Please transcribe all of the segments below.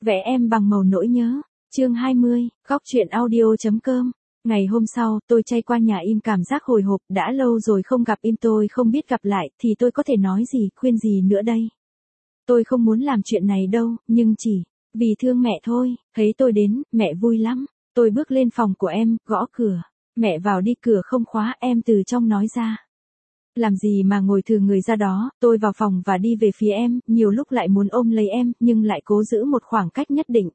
Vẽ em bằng màu nỗi nhớ. Chương 20, góc truyện audio.com. Ngày hôm sau, tôi chay qua nhà im cảm giác hồi hộp, đã lâu rồi không gặp im, tôi không biết gặp lại thì tôi có thể nói gì, khuyên gì nữa đây. Tôi không muốn làm chuyện này đâu, nhưng chỉ vì thương mẹ thôi. Thấy tôi đến, mẹ vui lắm. Tôi bước lên phòng của em, gõ cửa. Mẹ vào đi, cửa không khóa, em từ trong nói ra. Làm gì mà ngồi thừ người ra đó. Tôi vào phòng và đi về phía em, nhiều lúc lại muốn ôm lấy em, nhưng lại cố giữ một khoảng cách nhất định.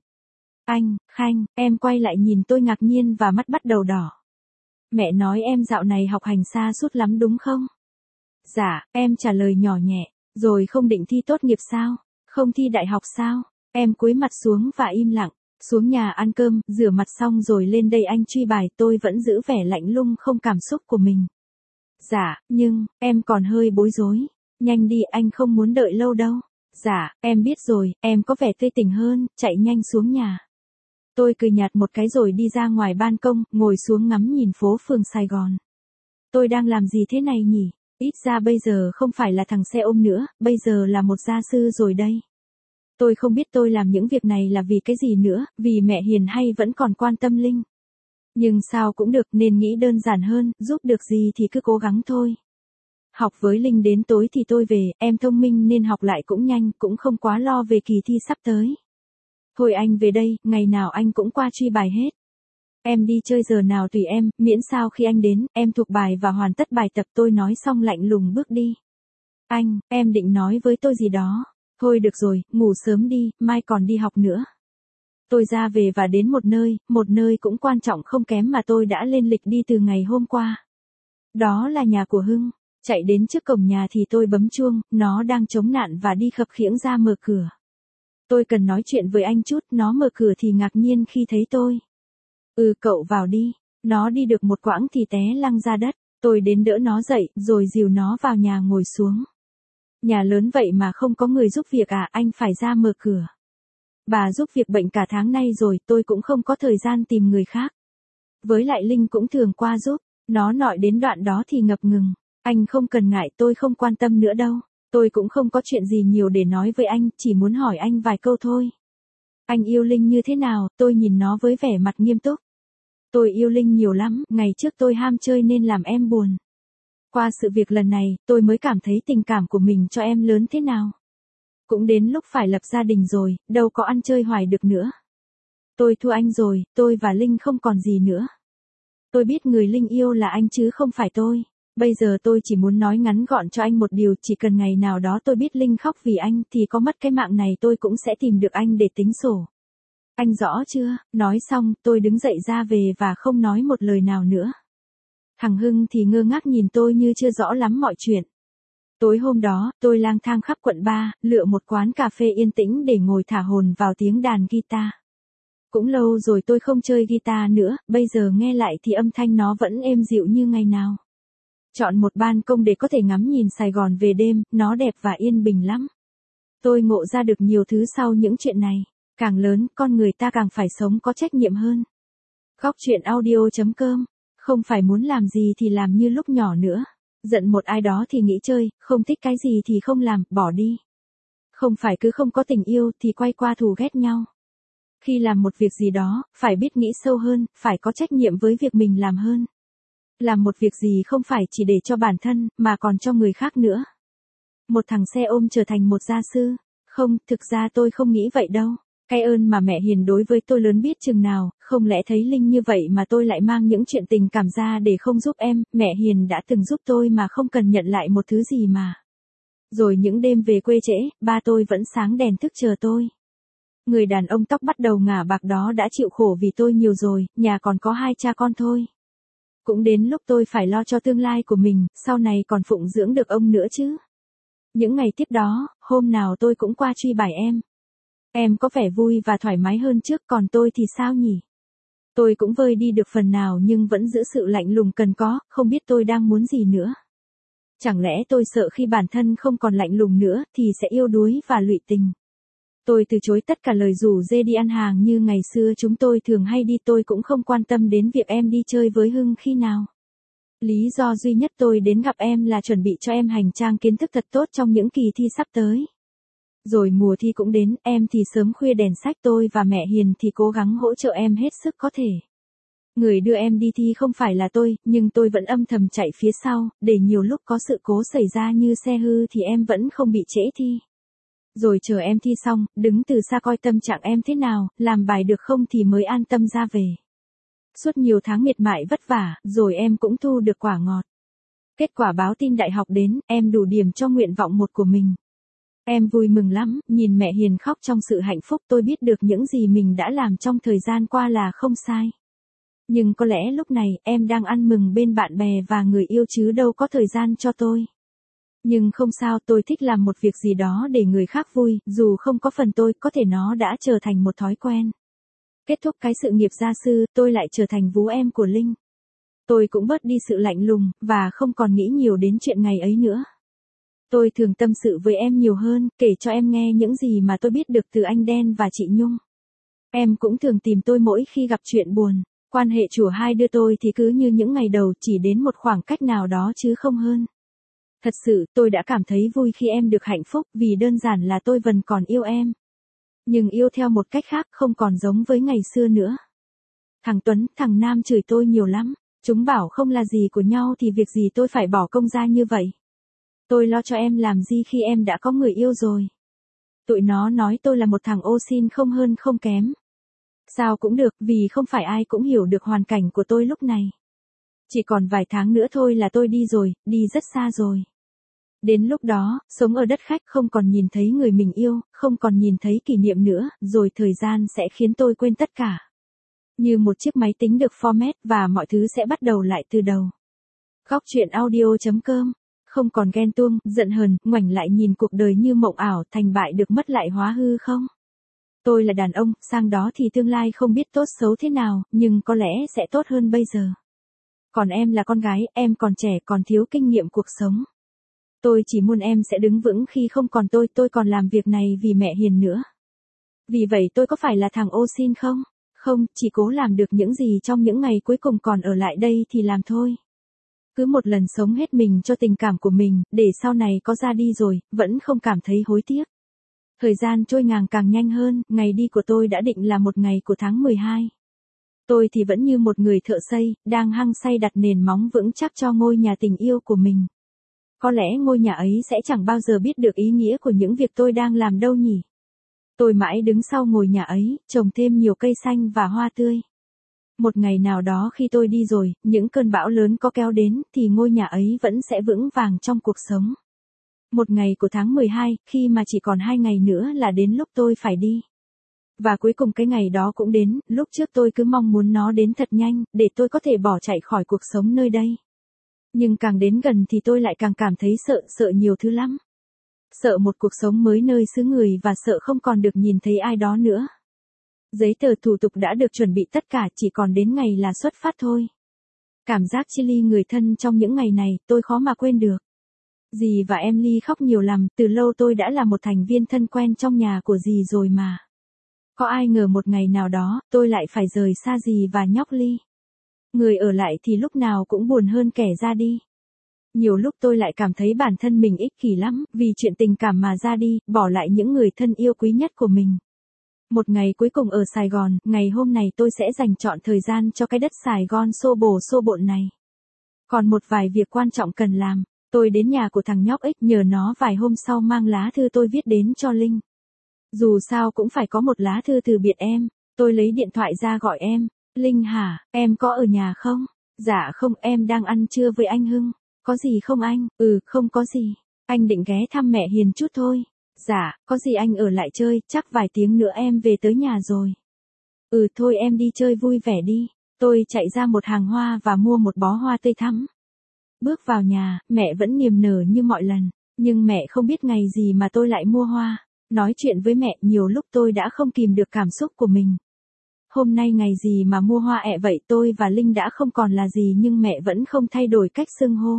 Khanh, em quay lại nhìn tôi ngạc nhiên và mắt bắt đầu đỏ. Mẹ nói em dạo này học hành xa sút lắm đúng không? Dạ, em trả lời nhỏ nhẹ. Rồi không định thi tốt nghiệp sao? Không thi đại học sao? Em cúi mặt xuống và im lặng. Xuống nhà ăn cơm, rửa mặt xong rồi lên đây anh truy bài, tôi vẫn giữ vẻ lạnh lùng không cảm xúc của mình. Dạ, nhưng, em còn hơi bối rối. Nhanh đi, anh không muốn đợi lâu đâu. Dạ, em biết rồi, em có vẻ tươi tỉnh hơn, chạy nhanh xuống nhà. Tôi cười nhạt một cái rồi đi ra ngoài ban công, ngồi xuống ngắm nhìn phố phường Sài Gòn. Tôi đang làm gì thế này nhỉ? Ít ra bây giờ không phải là thằng xe ôm nữa, bây giờ là một gia sư rồi đây. Tôi không biết tôi làm những việc này là vì cái gì nữa, vì mẹ hiền hay vẫn còn quan tâm Linh. Nhưng sao cũng được, nên nghĩ đơn giản hơn, giúp được gì thì cứ cố gắng thôi. Học với Linh đến tối thì tôi về, em thông minh nên học lại cũng nhanh, cũng không quá lo về kỳ thi sắp tới. Thôi anh về đây, ngày nào anh cũng qua truy bài hết. Em đi chơi giờ nào tùy em, miễn sao khi anh đến, em thuộc bài và hoàn tất bài tập. Tôi nói xong lạnh lùng bước đi. Anh, em định nói với tôi gì đó. Thôi được rồi, ngủ sớm đi, mai còn đi học nữa. Tôi ra về và đến một nơi cũng quan trọng không kém mà tôi đã lên lịch đi từ ngày hôm qua. Đó là nhà của Hưng. Chạy đến trước cổng nhà thì tôi bấm chuông, nó đang chống nạn và đi khập khiễng ra mở cửa. Tôi cần nói chuyện với anh chút, nó mở cửa thì ngạc nhiên khi thấy tôi. Cậu vào đi. Nó đi được một quãng thì té lăn ra đất. Tôi đến đỡ nó dậy, rồi dìu nó vào nhà ngồi xuống. Nhà lớn vậy mà không có người giúp việc à, anh phải ra mở cửa. Bà giúp việc bệnh cả tháng nay rồi, tôi cũng không có thời gian tìm người khác. Với lại Linh cũng thường qua giúp, nó nói đến đoạn đó thì ngập ngừng. Anh không cần ngại, tôi không quan tâm nữa đâu. Tôi cũng không có chuyện gì nhiều để nói với anh, chỉ muốn hỏi anh vài câu thôi. Anh yêu Linh như thế nào? Tôi nhìn nó với vẻ mặt nghiêm túc. Tôi yêu Linh nhiều lắm, ngày trước tôi ham chơi nên làm em buồn. Qua sự việc lần này, tôi mới cảm thấy tình cảm của mình cho em lớn thế nào. Cũng đến lúc phải lập gia đình rồi, đâu có ăn chơi hoài được nữa. Tôi thua anh rồi, tôi và Linh không còn gì nữa. Tôi biết người Linh yêu là anh chứ không phải tôi. Bây giờ tôi chỉ muốn nói ngắn gọn cho anh một điều, chỉ cần ngày nào đó tôi biết Linh khóc vì anh thì có mất cái mạng này tôi cũng sẽ tìm được anh để tính sổ. Anh rõ chưa? Nói xong, tôi đứng dậy ra về và không nói một lời nào nữa. Thằng Hưng thì ngơ ngác nhìn tôi như chưa rõ lắm mọi chuyện. Tối hôm đó, tôi lang thang khắp quận 3, lựa một quán cà phê yên tĩnh để ngồi thả hồn vào tiếng đàn guitar. Cũng lâu rồi tôi không chơi guitar nữa, bây giờ nghe lại thì âm thanh nó vẫn êm dịu như ngày nào. Chọn một ban công để có thể ngắm nhìn Sài Gòn về đêm, nó đẹp và yên bình lắm. Tôi ngộ ra được nhiều thứ sau những chuyện này. Càng lớn, con người ta càng phải sống có trách nhiệm hơn. Góc truyện audio.com. Không phải muốn làm gì thì làm như lúc nhỏ nữa. Giận một ai đó thì nghĩ chơi, không thích cái gì thì không làm, bỏ đi. Không phải cứ không có tình yêu thì quay qua thù ghét nhau. Khi làm một việc gì đó, phải biết nghĩ sâu hơn, phải có trách nhiệm với việc mình làm hơn. Làm một việc gì không phải chỉ để cho bản thân, mà còn cho người khác nữa. Một thằng xe ôm trở thành một gia sư. Không, thực ra tôi không nghĩ vậy đâu. Cái ơn mà mẹ hiền đối với tôi lớn biết chừng nào, không lẽ thấy Linh như vậy mà tôi lại mang những chuyện tình cảm ra để không giúp em. Mẹ hiền đã từng giúp tôi mà không cần nhận lại một thứ gì mà. Rồi những đêm về quê trễ, ba tôi vẫn sáng đèn thức chờ tôi. Người đàn ông tóc bắt đầu ngả bạc đó đã chịu khổ vì tôi nhiều rồi, nhà còn có 2 cha con thôi. Cũng đến lúc tôi phải lo cho tương lai của mình, sau này còn phụng dưỡng được ông nữa chứ. Những ngày tiếp đó, hôm nào tôi cũng qua truy bài em. Em có vẻ vui và thoải mái hơn trước, còn tôi thì sao nhỉ? Tôi cũng vơi đi được phần nào nhưng vẫn giữ sự lạnh lùng cần có, không biết tôi đang muốn gì nữa. Chẳng lẽ tôi sợ khi bản thân không còn lạnh lùng nữa thì sẽ yêu đuối và lụy tình. Tôi từ chối tất cả lời rủ dê đi ăn hàng như ngày xưa chúng tôi thường hay đi, tôi cũng không quan tâm đến việc em đi chơi với Hưng khi nào. Lý do duy nhất tôi đến gặp em là chuẩn bị cho em hành trang kiến thức thật tốt trong những kỳ thi sắp tới. Rồi mùa thi cũng đến, em thì sớm khuya đèn sách, tôi và mẹ Hiền thì cố gắng hỗ trợ em hết sức có thể. Người đưa em đi thi không phải là tôi, nhưng tôi vẫn âm thầm chạy phía sau, để nhiều lúc có sự cố xảy ra như xe hư thì em vẫn không bị trễ thi. Rồi chờ em thi xong, đứng từ xa coi tâm trạng em thế nào, làm bài được không thì mới an tâm ra về. Suốt nhiều tháng miệt mài vất vả, rồi em cũng thu được quả ngọt. Kết quả báo tin đại học đến, em đủ điểm cho nguyện vọng một của mình. Em vui mừng lắm, nhìn mẹ Hiền khóc trong sự hạnh phúc, tôi biết được những gì mình đã làm trong thời gian qua là không sai. Nhưng có lẽ lúc này, em đang ăn mừng bên bạn bè và người yêu chứ đâu có thời gian cho tôi. Nhưng không sao, tôi thích làm một việc gì đó để người khác vui, dù không có phần tôi, có thể nó đã trở thành một thói quen. Kết thúc cái sự nghiệp gia sư, tôi lại trở thành vú em của Linh. Tôi cũng bớt đi sự lạnh lùng, và không còn nghĩ nhiều đến chuyện ngày ấy nữa. Tôi thường tâm sự với em nhiều hơn, kể cho em nghe những gì mà tôi biết được từ anh Đen và chị Nhung. Em cũng thường tìm tôi mỗi khi gặp chuyện buồn. Quan hệ của hai đứa tôi thì cứ như những ngày đầu, chỉ đến một khoảng cách nào đó chứ không hơn. Thật sự, tôi đã cảm thấy vui khi em được hạnh phúc, vì đơn giản là tôi vẫn còn yêu em. Nhưng yêu theo một cách khác, không còn giống với ngày xưa nữa. Thằng Tuấn, thằng Nam chửi tôi nhiều lắm. Chúng bảo không là gì của nhau thì việc gì tôi phải bỏ công ra như vậy. Tôi lo cho em làm gì khi em đã có người yêu rồi. Tụi nó nói tôi là một thằng ô xin không hơn không kém. Sao cũng được, vì không phải ai cũng hiểu được hoàn cảnh của tôi lúc này. Chỉ còn vài tháng nữa thôi là tôi đi rồi, đi rất xa rồi. Đến lúc đó, sống ở đất khách không còn nhìn thấy người mình yêu, không còn nhìn thấy kỷ niệm nữa, rồi thời gian sẽ khiến tôi quên tất cả. Như một chiếc máy tính được format và mọi thứ sẽ bắt đầu lại từ đầu. Góc truyện audio.com. Không còn ghen tuông, giận hờn, ngoảnh lại nhìn cuộc đời như mộng ảo, thành bại được mất lại hóa hư không? Tôi là đàn ông, sang đó thì tương lai không biết tốt xấu thế nào, nhưng có lẽ sẽ tốt hơn bây giờ. Còn em là con gái, em còn trẻ, còn thiếu kinh nghiệm cuộc sống. Tôi chỉ muốn em sẽ đứng vững khi không còn tôi còn làm việc này vì mẹ Hiền nữa. Vì vậy tôi có phải là thằng ô xin không? Không, chỉ cố làm được những gì trong những ngày cuối cùng còn ở lại đây thì làm thôi. Cứ một lần sống hết mình cho tình cảm của mình, để sau này có ra đi rồi, vẫn không cảm thấy hối tiếc. Thời gian trôi càng nhanh hơn, ngày đi của tôi đã định là một ngày của tháng 12. Tôi thì vẫn như một người thợ xây, đang hăng say đặt nền móng vững chắc cho ngôi nhà tình yêu của mình. Có lẽ ngôi nhà ấy sẽ chẳng bao giờ biết được ý nghĩa của những việc tôi đang làm đâu nhỉ. Tôi mãi đứng sau ngôi nhà ấy, trồng thêm nhiều cây xanh và hoa tươi. Một ngày nào đó khi tôi đi rồi, những cơn bão lớn có kéo đến, thì ngôi nhà ấy vẫn sẽ vững vàng trong cuộc sống. Một ngày của tháng 12, khi mà chỉ còn 2 ngày nữa là đến lúc tôi phải đi. Và cuối cùng cái ngày đó cũng đến, lúc trước tôi cứ mong muốn nó đến thật nhanh, để tôi có thể bỏ chạy khỏi cuộc sống nơi đây. Nhưng càng đến gần thì tôi lại càng cảm thấy sợ nhiều thứ lắm. Sợ một cuộc sống mới nơi xứ người và sợ không còn được nhìn thấy ai đó nữa. Giấy tờ thủ tục đã được chuẩn bị tất cả, chỉ còn đến ngày là xuất phát thôi. Cảm giác chia ly người thân trong những ngày này, tôi khó mà quên được. Dì và em Ly khóc nhiều lắm, từ lâu tôi đã là một thành viên thân quen trong nhà của dì rồi mà. Có ai ngờ một ngày nào đó, tôi lại phải rời xa dì và nhóc Ly. Người ở lại thì lúc nào cũng buồn hơn kẻ ra đi. Nhiều lúc tôi lại cảm thấy bản thân mình ích kỷ lắm, vì chuyện tình cảm mà ra đi, bỏ lại những người thân yêu quý nhất của mình. Một ngày cuối cùng ở Sài Gòn, ngày hôm này tôi sẽ dành trọn thời gian cho cái đất Sài Gòn xô bộn này. Còn một vài việc quan trọng cần làm, tôi đến nhà của thằng nhóc X nhờ nó vài hôm sau mang lá thư tôi viết đến cho Linh. Dù sao cũng phải có một lá thư từ biệt em, tôi lấy điện thoại ra gọi em. Linh hả, em có ở nhà không? Dạ không, em đang ăn trưa với anh Hưng. Có gì không anh? Không có gì. Anh định ghé thăm mẹ Hiền chút thôi. Dạ, có gì anh ở lại chơi, chắc vài tiếng nữa em về tới nhà rồi. Thôi em đi chơi vui vẻ đi. Tôi chạy ra một hàng hoa và mua một bó hoa tươi thắm. Bước vào nhà, mẹ vẫn niềm nở như mọi lần. Nhưng mẹ không biết ngày gì mà tôi lại mua hoa. Nói chuyện với mẹ nhiều lúc tôi đã không kìm được cảm xúc của mình. Hôm nay ngày gì mà mua hoa vậy, tôi và Linh đã không còn là gì nhưng mẹ vẫn không thay đổi cách xưng hô.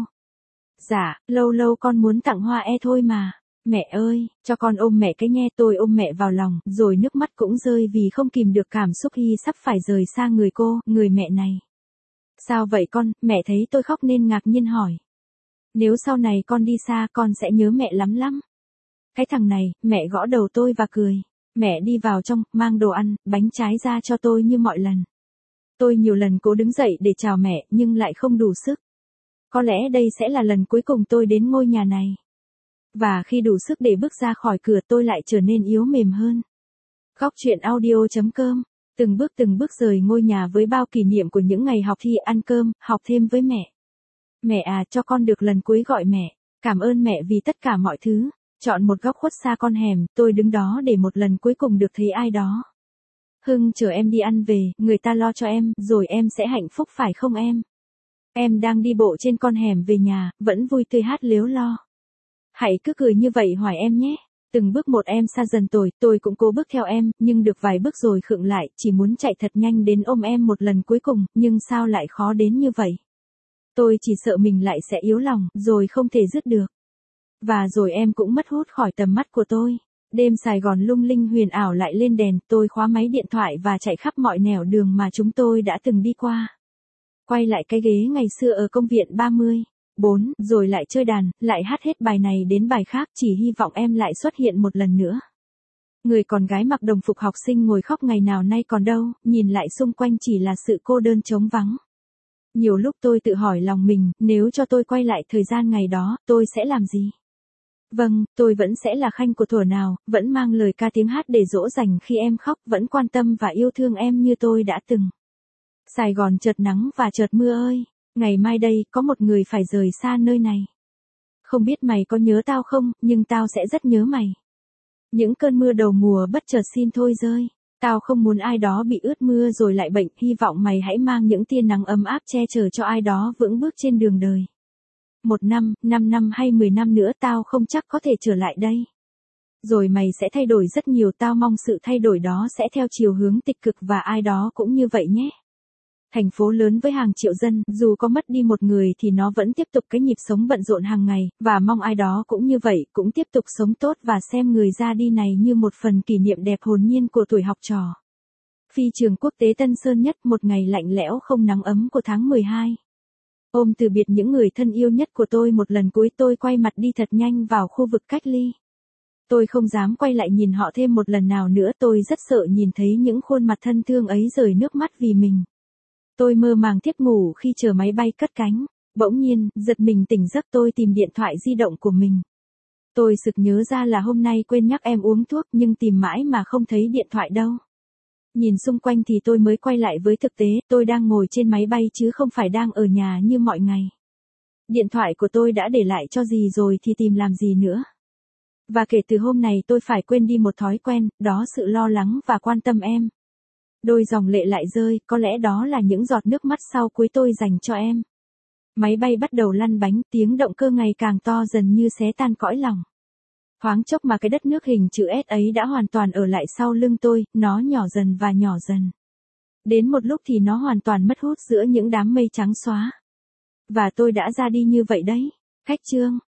Dạ, lâu lâu con muốn tặng hoa thôi mà. Mẹ ơi, cho con ôm mẹ cái nghe. Tôi ôm mẹ vào lòng, rồi nước mắt cũng rơi vì không kìm được cảm xúc khi sắp phải rời xa người cô, người mẹ này. Sao vậy con? Mẹ thấy tôi khóc nên ngạc nhiên hỏi. Nếu sau này con đi xa con sẽ nhớ mẹ lắm lắm. Cái thằng này, mẹ gõ đầu tôi và cười. Mẹ đi vào trong, mang đồ ăn, bánh trái ra cho tôi như mọi lần. Tôi nhiều lần cố đứng dậy để chào mẹ, nhưng lại không đủ sức. Có lẽ đây sẽ là lần cuối cùng tôi đến ngôi nhà này. Và khi đủ sức để bước ra khỏi cửa tôi lại trở nên yếu mềm hơn. Góc truyện audio.com. Từng bước rời ngôi nhà với bao kỷ niệm của những ngày học thi, ăn cơm, học thêm với mẹ. Mẹ à, cho con được lần cuối gọi mẹ. Cảm ơn mẹ vì tất cả mọi thứ. Chọn một góc khuất xa con hẻm, tôi đứng đó để một lần cuối cùng được thấy ai đó. Hưng chờ em đi ăn về, người ta lo cho em, rồi em sẽ hạnh phúc phải không em? Em đang đi bộ trên con hẻm về nhà, vẫn vui tươi hát líu lo. Hãy cứ cười như vậy hoài em nhé. Từng bước một em xa dần tôi cũng cố bước theo em, nhưng được vài bước rồi khựng lại, chỉ muốn chạy thật nhanh đến ôm em một lần cuối cùng, nhưng sao lại khó đến như vậy? Tôi chỉ sợ mình lại sẽ yếu lòng, rồi không thể dứt được. Và rồi em cũng mất hút khỏi tầm mắt của tôi. Đêm Sài Gòn lung linh huyền ảo lại lên đèn, tôi khóa máy điện thoại và chạy khắp mọi nẻo đường mà chúng tôi đã từng đi qua. Quay lại cái ghế ngày xưa ở công viện 34, rồi lại chơi đàn, lại hát hết bài này đến bài khác, chỉ hy vọng em lại xuất hiện một lần nữa. Người con gái mặc đồng phục học sinh ngồi khóc ngày nào nay còn đâu, nhìn lại xung quanh chỉ là sự cô đơn trống vắng. Nhiều lúc tôi tự hỏi lòng mình, nếu cho tôi quay lại thời gian ngày đó, tôi sẽ làm gì? Vâng, tôi vẫn sẽ là Khanh của thuở nào, vẫn mang lời ca tiếng hát để dỗ dành khi em khóc, vẫn quan tâm và yêu thương em như tôi đã từng. Sài Gòn chợt nắng và chợt mưa ơi, ngày mai đây, có một người phải rời xa nơi này. Không biết mày có nhớ tao không, nhưng tao sẽ rất nhớ mày. Những cơn mưa đầu mùa bất chợt xin thôi rơi. Tao không muốn ai đó bị ướt mưa rồi lại bệnh, hy vọng mày hãy mang những tia nắng ấm áp che chở cho ai đó vững bước trên đường đời. 1 năm, 5 năm hay 10 năm nữa tao không chắc có thể trở lại đây. Rồi mày sẽ thay đổi rất nhiều, tao mong sự thay đổi đó sẽ theo chiều hướng tích cực và ai đó cũng như vậy nhé. Thành phố lớn với hàng triệu dân, dù có mất đi một người thì nó vẫn tiếp tục cái nhịp sống bận rộn hàng ngày, và mong ai đó cũng như vậy, cũng tiếp tục sống tốt và xem người ra đi này như một phần kỷ niệm đẹp hồn nhiên của tuổi học trò. Phi trường quốc tế Tân Sơn Nhất, một ngày lạnh lẽo không nắng ấm của tháng 12. Ôm từ biệt những người thân yêu nhất của tôi một lần cuối, tôi quay mặt đi thật nhanh vào khu vực cách ly. Tôi không dám quay lại nhìn họ thêm một lần nào nữa, tôi rất sợ nhìn thấy những khuôn mặt thân thương ấy rơi nước mắt vì mình. Tôi mơ màng thiếp ngủ khi chờ máy bay cất cánh. Bỗng nhiên, giật mình tỉnh giấc, tôi tìm điện thoại di động của mình. Tôi sực nhớ ra là hôm nay quên nhắc em uống thuốc, nhưng tìm mãi mà không thấy điện thoại đâu. Nhìn xung quanh thì tôi mới quay lại với thực tế, tôi đang ngồi trên máy bay chứ không phải đang ở nhà như mọi ngày. Điện thoại của tôi đã để lại cho gì rồi thì tìm làm gì nữa. Và kể từ hôm này tôi phải quên đi một thói quen, đó sự lo lắng và quan tâm em. Đôi dòng lệ lại rơi, có lẽ đó là những giọt nước mắt sau cuối tôi dành cho em. Máy bay bắt đầu lăn bánh, tiếng động cơ ngày càng to dần như xé tan cõi lòng. Thoáng chốc mà cái đất nước hình chữ S ấy đã hoàn toàn ở lại sau lưng tôi, nó nhỏ dần và nhỏ dần. Đến một lúc thì nó hoàn toàn mất hút giữa những đám mây trắng xóa. Và tôi đã ra đi như vậy đấy. Khách chương.